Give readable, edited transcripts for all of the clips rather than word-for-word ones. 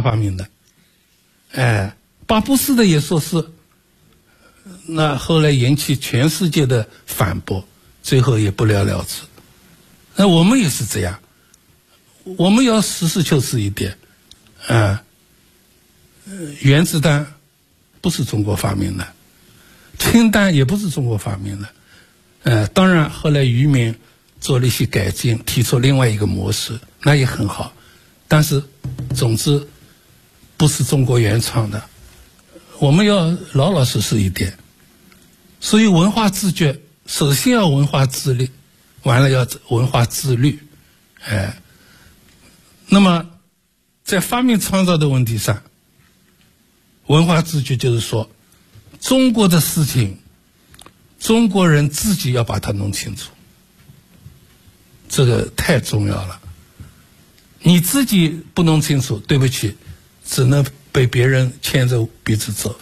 发明的，巴布斯的也说是，那后来引起全世界的反驳，最后也不了了之。那我们也是这样，我们要实事求是一点，原子弹不是中国发明的，氢弹也不是中国发明的，当然后来渔民做了一些改进，提出另外一个模式，那也很好，但是总之不是中国原创的，我们要老老实实一点。所以文化自觉，首先要文化自立，完了要文化自律，那么在发明创造的问题上，文化自觉就是说，中国的事情，中国人自己要把它弄清楚，这个太重要了。你自己不弄清楚，对不起，只能被别人牵着鼻子走。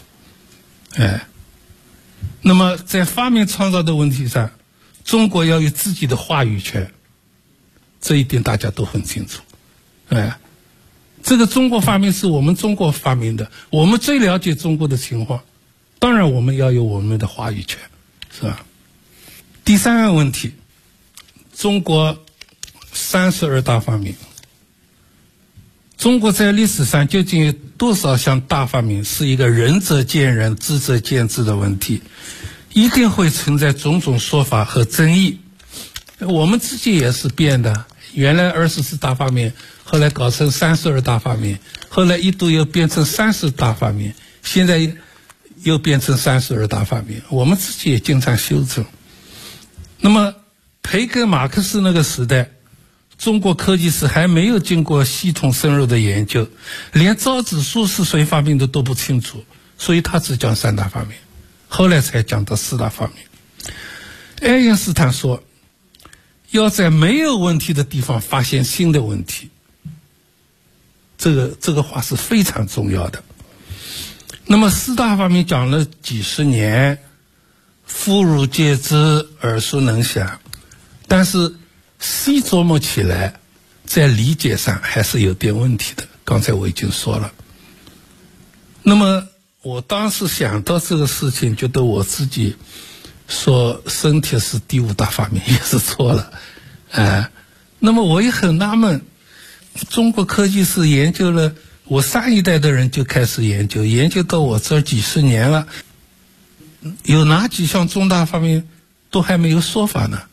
那么在发明创造的问题上，中国要有自己的话语权，这一点大家都很清楚。这个中国发明是我们中国发明的，我们最了解中国的情况，当然我们要有我们的话语权，是吧？第三个问题，中国32大发明，中国在历史上究竟有多少项大发明，是一个仁者见仁，智者见智的问题，一定会存在种种说法和争议。我们自己也是变的，原来24大发明，后来搞成32大发明，后来一度又变成30大发明，现在又变成32大发明，我们自己也经常修正。那么培根马克思那个时代，中国科技史还没有经过系统深入的研究，连造纸术是谁发明的都不清楚，所以他只讲3大发明，后来才讲到4大发明。爱因斯坦说，要在没有问题的地方发现新的问题，这个话是非常重要的。那么4大发明讲了几十年，妇孺皆知，耳熟能详，但是细琢磨起来，在理解上还是有点问题的，刚才我已经说了。那么我当时想到这个事情，觉得我自己说身体是第5大发明也是错了，那么我也很纳闷，中国科技史研究了，我上一代的人就开始研究到我这儿几十年了，有哪几项重大发明都还没有说法呢？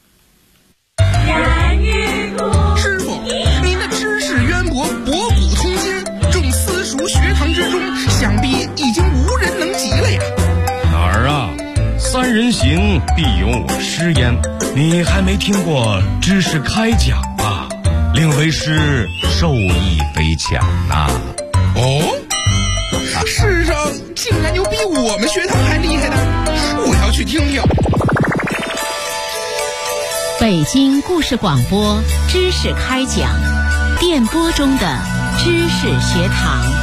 师傅，您的知识渊博，博古通今，众私塾学堂之中，想必已经无人能及了呀。 哪儿啊？三人行必有我师焉，你还没听过知识开讲啊？令为师受益匪浅呐。 世上竟然有比我们学堂还厉害的，我要去听听。 北京故事广播知识开讲，电波中的知识学堂。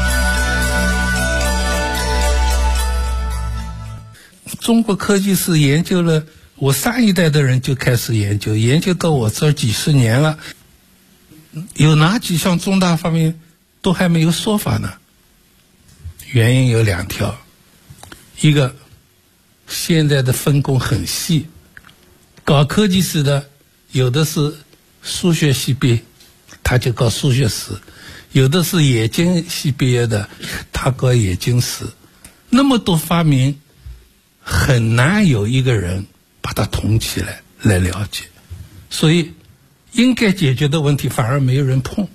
中国科技史研究了，我上一代的人就开始研究到我这儿几十年了，有哪几项重大发明都还没有说法呢？原因有2条，一个现在的分工很细，搞科技史的有的是数学系毕业，他就搞数学史，有的是冶金系毕业的，他搞冶金史，那么多发明很难有一个人把它统起来了解，所以应该解决的问题反而没有人碰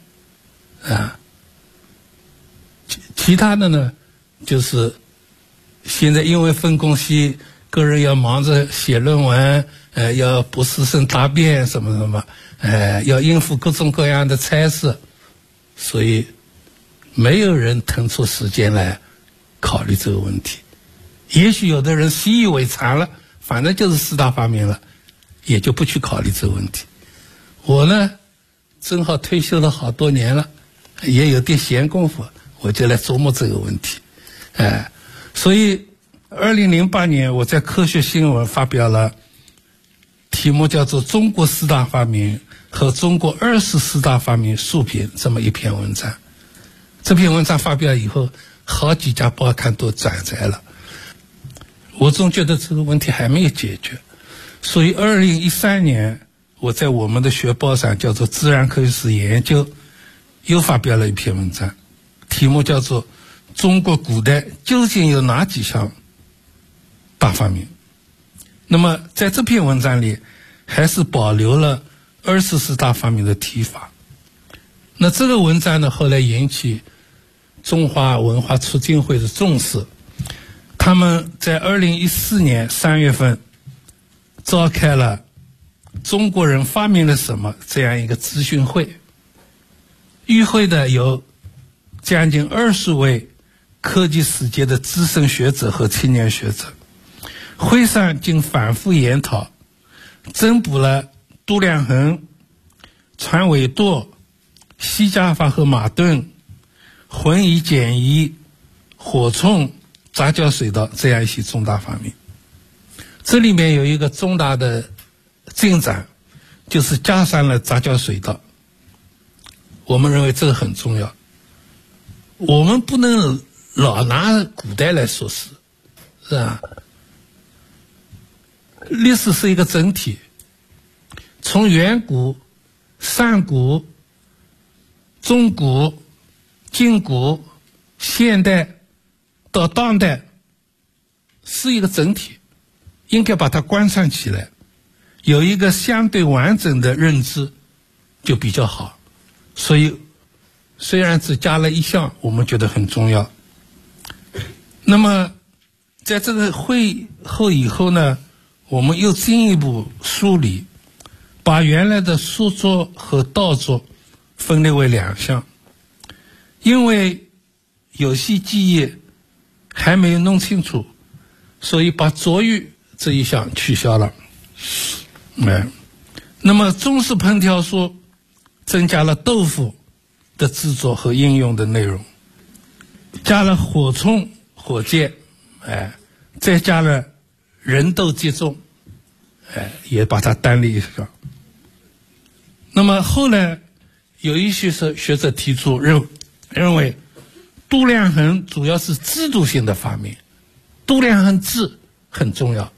其他的呢，就是现在因为分工细，个人要忙着写论文，要博士生答辩什么什么，要应付各种各样的差事，所以没有人腾出时间来考虑这个问题。也许有的人习以为常了，反正就是4大发明了，也就不去考虑这个问题。我呢，正好退休了好多年了，也有点闲工夫，我就来琢磨这个问题。所以2008年我在科学新闻发表了题目叫做《中国4大发明和中国24大发明述评》这么一篇文章。 这篇文章发表以后，好几家报刊都转载了。我总觉得这个问题还没有解决，所以2013年我在我们的学报上叫做《自然科学史研究》又发表了一篇文章，题目叫做《中国古代究竟有哪几项大发明》。那么在这篇文章里还是保留了24大发明的提法。那这个文章呢，后来引起中华文化促进会的重视，他们在2014年3月份召开了中国人发明了什么这样一个咨询会。与会的有将近20位科技史界的资深学者和青年学者。会上经反复研讨，增补了度量衡、船尾舵、西加法和马顿、混乙减乙、火铳、杂交水稻这样一些重大发明。这里面有一个重大的进展，就是加上了杂交水稻。我们认为这个很重要，我们不能老拿古代来说事，是吧？历史是一个整体，从远古、上古、中古、近古、现代到当代，是一个整体，应该把它贯穿起来，有一个相对完整的认知就比较好。所以虽然只加了一项，我们觉得很重要。那么在这个会后以后呢，我们又进一步梳理，把原来的书作和道作分类为2项，因为有些记忆还没有弄清楚，所以把拙语这一项取消了。那么中式烹调书增加了豆腐的制作和应用的内容，加了火铳、火箭，再加了人斗接种，也把它单立一项。那么后来有一些学者提出认为度量衡主要是制度性的发明，度量衡制很重要，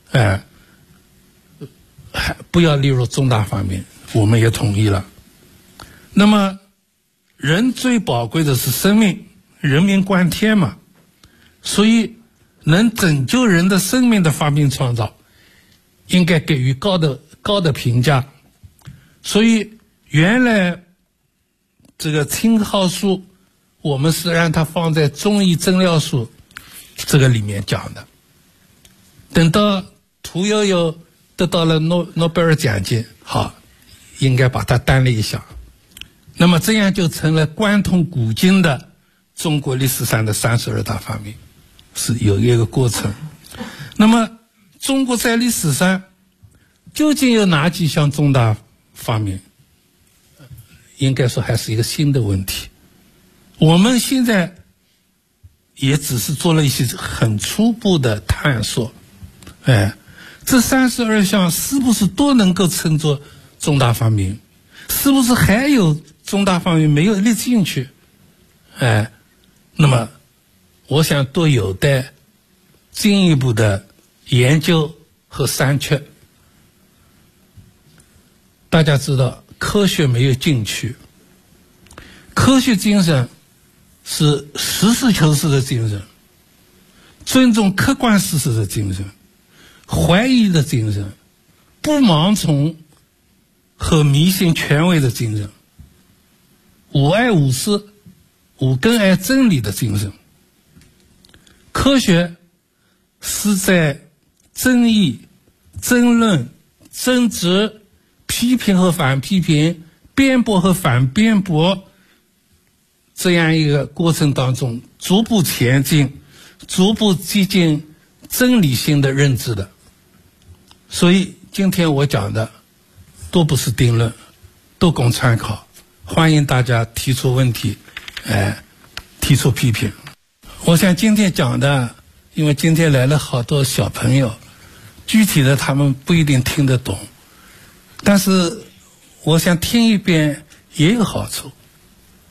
还不要列入重大发明，我们也同意了。那么人最宝贵的是生命，人命关天嘛，所以能拯救人的生命的发明创造应该给予高的评价。所以原来这个青蒿素我们是让它放在中医诊疗书这个里面讲的，等到屠呦呦得到了诺贝尔奖金，好，应该把它单列一项。那么这样就成了贯通古今的中国历史上的32大发明，是有一个过程。那么中国在历史上究竟有哪几项重大发明，应该说还是一个新的问题。我们现在也只是做了一些很初步的探索，这32项是不是都能够称作重大发明？是不是还有重大发明没有列进去？那么我想都有待进一步的研究和商榷。大家知道科学没有禁区，科学精神是实事求是的精神，尊重客观事实的精神，怀疑的精神，不盲从和迷信权威的精神，无爱无私、无根爱真理的精神。科学是在争议、争论、争执、批评和反批评、辩驳和反辩驳这样一个过程当中逐步前进，逐步接近真理性的认知的。所以今天我讲的都不是定论，都供参考，欢迎大家提出问题，提出批评。我想今天讲的，因为今天来了好多小朋友，具体的他们不一定听得懂，但是我想听一遍也有好处。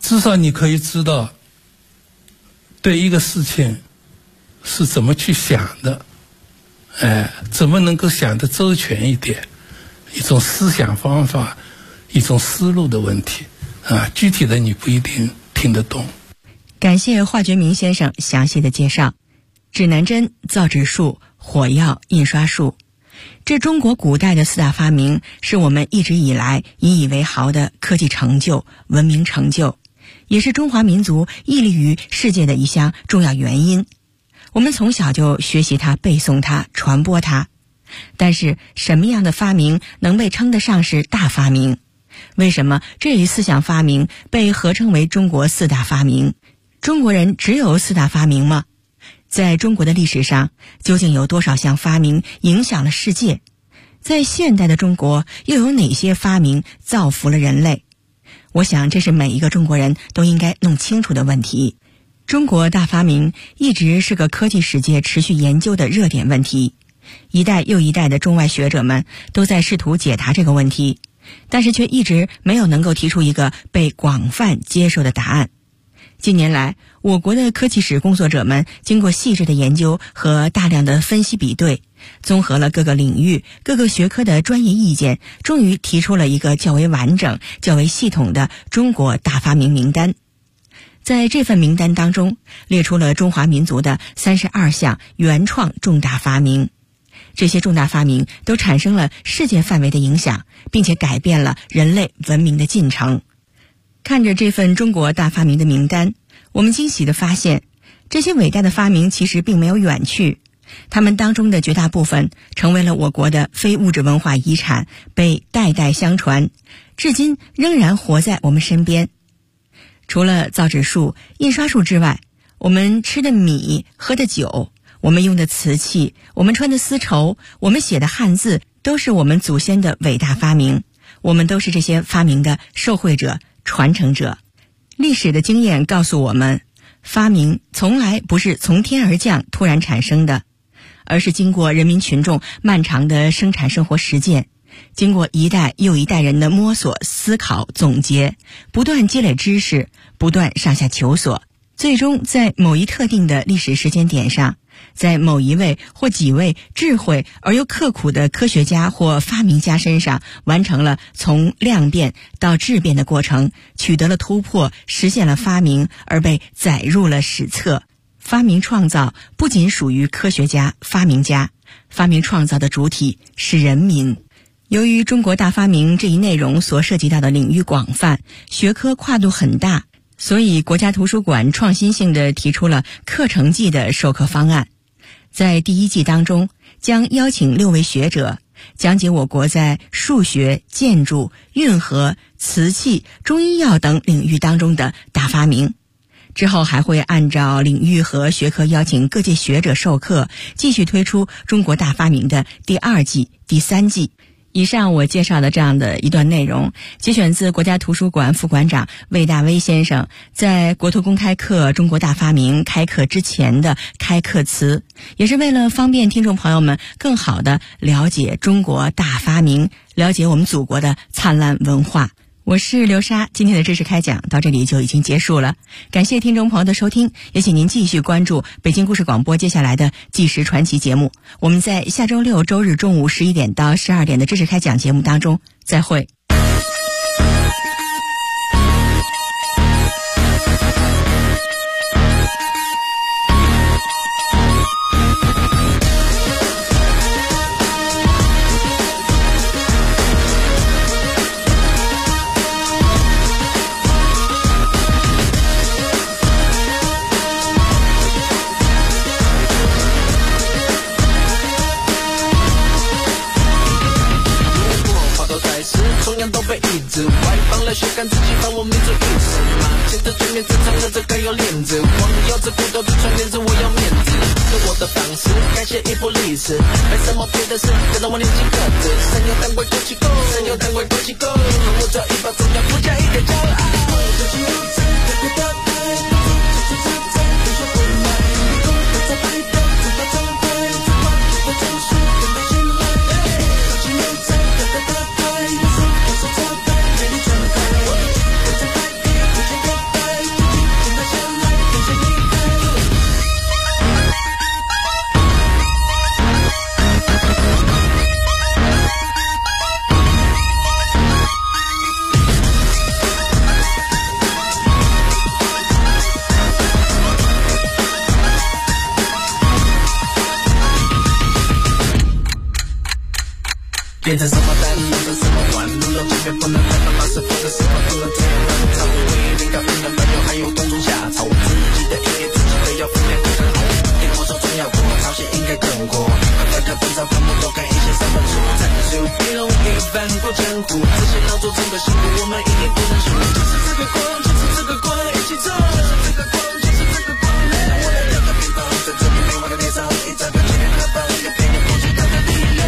至少你可以知道对一个事情是怎么去想的，怎么能够想得周全一点，一种思想方法，一种思路的问题啊，具体的你不一定听得懂。 感谢华觉明先生详细的介绍。指南针、造纸术、火药、印刷术，这中国古代的4大发明是我们一直以来引以为豪的科技成就、文明成就，也是中华民族屹立于世界的一项重要原因。我们从小就学习它、背诵它、传播它。但是什么样的发明能被称得上是大发明？为什么这4项发明被合称为中国4大发明？中国人只有4大发明吗？在中国的历史上，究竟有多少项发明影响了世界？在现代的中国，又有哪些发明造福了人类？我想这是每一个中国人都应该弄清楚的问题。中国大发明一直是个科技史界持续研究的热点问题，一代又一代的中外学者们都在试图解答这个问题，但是却一直没有能够提出一个被广泛接受的答案。近年来，我国的科技史工作者们经过细致的研究和大量的分析比对，综合了各个领域、各个学科的专业意见，终于提出了一个较为完整、较为系统的中国大发明名单。在这份名单当中，列出了中华民族的32项原创重大发明。这些重大发明都产生了世界范围的影响，并且改变了人类文明的进程。看着这份中国大发明的名单，我们惊喜地发现，这些伟大的发明其实并没有远去，它们当中的绝大部分成为了我国的非物质文化遗产，被代代相传，至今仍然活在我们身边。除了造纸术、印刷术之外，我们吃的米、喝的酒，我们用的瓷器，我们穿的丝绸，我们写的汉字，都是我们祖先的伟大发明。我们都是这些发明的受惠者、传承者。历史的经验告诉我们，发明从来不是从天而降突然产生的，而是经过人民群众漫长的生产生活实践，经过一代又一代人的摸索、思考、总结，不断积累知识，不断上下求索，最终在某一特定的历史时间点上，在某一位或几位智慧而又刻苦的科学家或发明家身上，完成了从量变到质变的过程，取得了突破，实现了发明，而被载入了史册。发明创造不仅属于科学家、发明家，发明创造的主体是人民。由于中国大发明这一内容所涉及到的领域广泛，学科跨度很大，所以国家图书馆创新性地提出了课程季的授课方案。在第1季当中，将邀请6位学者讲解我国在数学、建筑、运河、瓷器、中医药等领域当中的大发明。之后还会按照领域和学科邀请各界学者授课，继续推出中国大发明的第2季、第3季。以上我介绍的这样的一段内容，节选自国家图书馆副馆长魏大威先生在国图公开课中国大发明开课之前的开课词，也是为了方便听众朋友们更好地了解中国大发明，了解我们祖国的灿烂文化。我是刘莎，今天的知识开讲到这里就已经结束了，感谢听众朋友的收听，也请您继续关注北京故事广播接下来的纪实传奇节目。我们在下周6周日中午11点到12点的知识开讲节目当中再会。 外放了血感自己放我民族意识嘛，现在对面正常的这该有链子，光有这骨头的传面子，我要面子，用我的方式改写一部历史，没什么别的事，跟着我念几个字，神有胆鬼多气够，神有胆鬼多气够，我这一把重要不加一点骄傲，这是有在特别的爱，这是在你说不来，你都在白的，怎么怎会，怎么的就是跟他信赖，这是有在特别的爱，我是错在。 变成什么单，弄成什么玩，路到这边不能太放，老师放的什么不能太乱，超过威廉高音的朋友还有公众下草，自己的音乐自己的要分量非常好，连我说重要过，朝鲜应该更过，快快本草纲目都看一些三本书，战术不容易翻过江湖，这些老祖宗的辛苦我们一定不能输，就是这个光，就是这个光，一起走，就是这个光，就是这个光，让我来打个比方，在这里美化的脸上一张个千人的方，也陪你过去看看力量。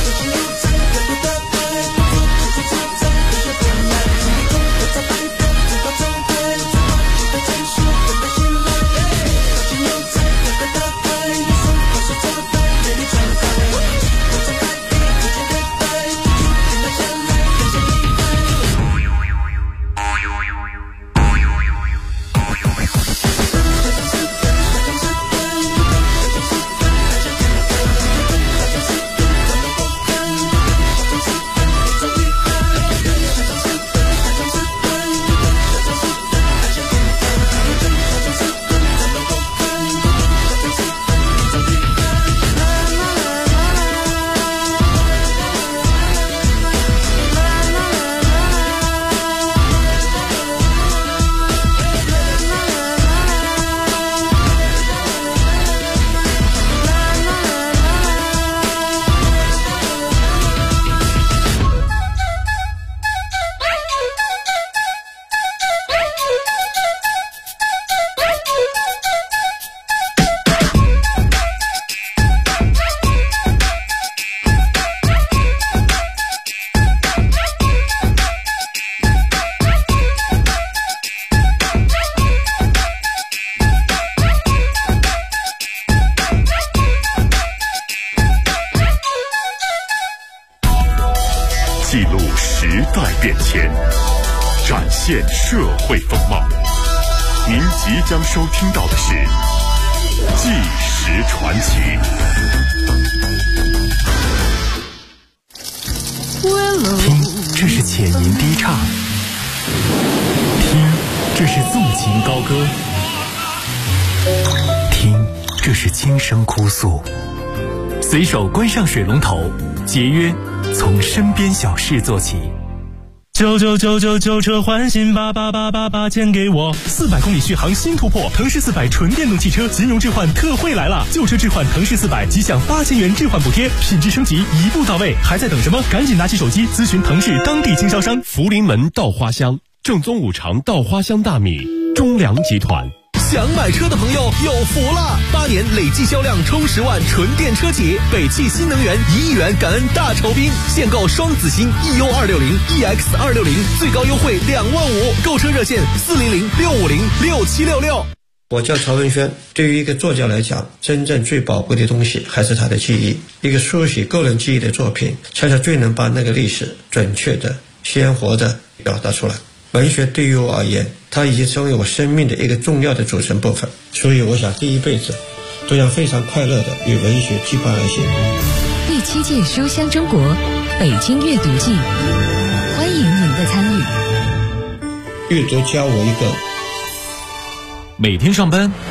记录时代变迁，展现社会风貌。您即将收听到的是《纪实传奇》。 听，这是浅吟低唱；听，这是纵情高歌；听，这是轻声哭诉。随手关上水龙头，节约从身边小事做起。999旧车换新，88888钱给我。400公里续航新突破，腾势400纯电动汽车金融置换特惠来了！旧车置换腾势400即享8000元置换补贴，品质升级一步到位，还在等什么？赶紧拿起手机咨询腾势当地经销商。 福临门稻花香，正宗五常稻花香大米，中粮集团。 想买车的朋友有福了！8年累计销量冲10万，纯电车企，北汽新能源1亿元感恩大酬宾，现购双子星 EU260、EX260，最高优惠2万5，购车热线400-650-6766。 我叫曹文轩。对于一个作家来讲，真正最宝贵的东西还是他的记忆。一个书写个人记忆的作品，恰恰最能把那个历史准确的、鲜活的表达出来。文学对于我而言，它已经成为我生命的一个重要的组成部分，所以我想这一辈子都要非常快乐的与文学结伴而行。 第7届书香中国北京阅读季，欢迎您的参与。 阅读教我一个。 每天上班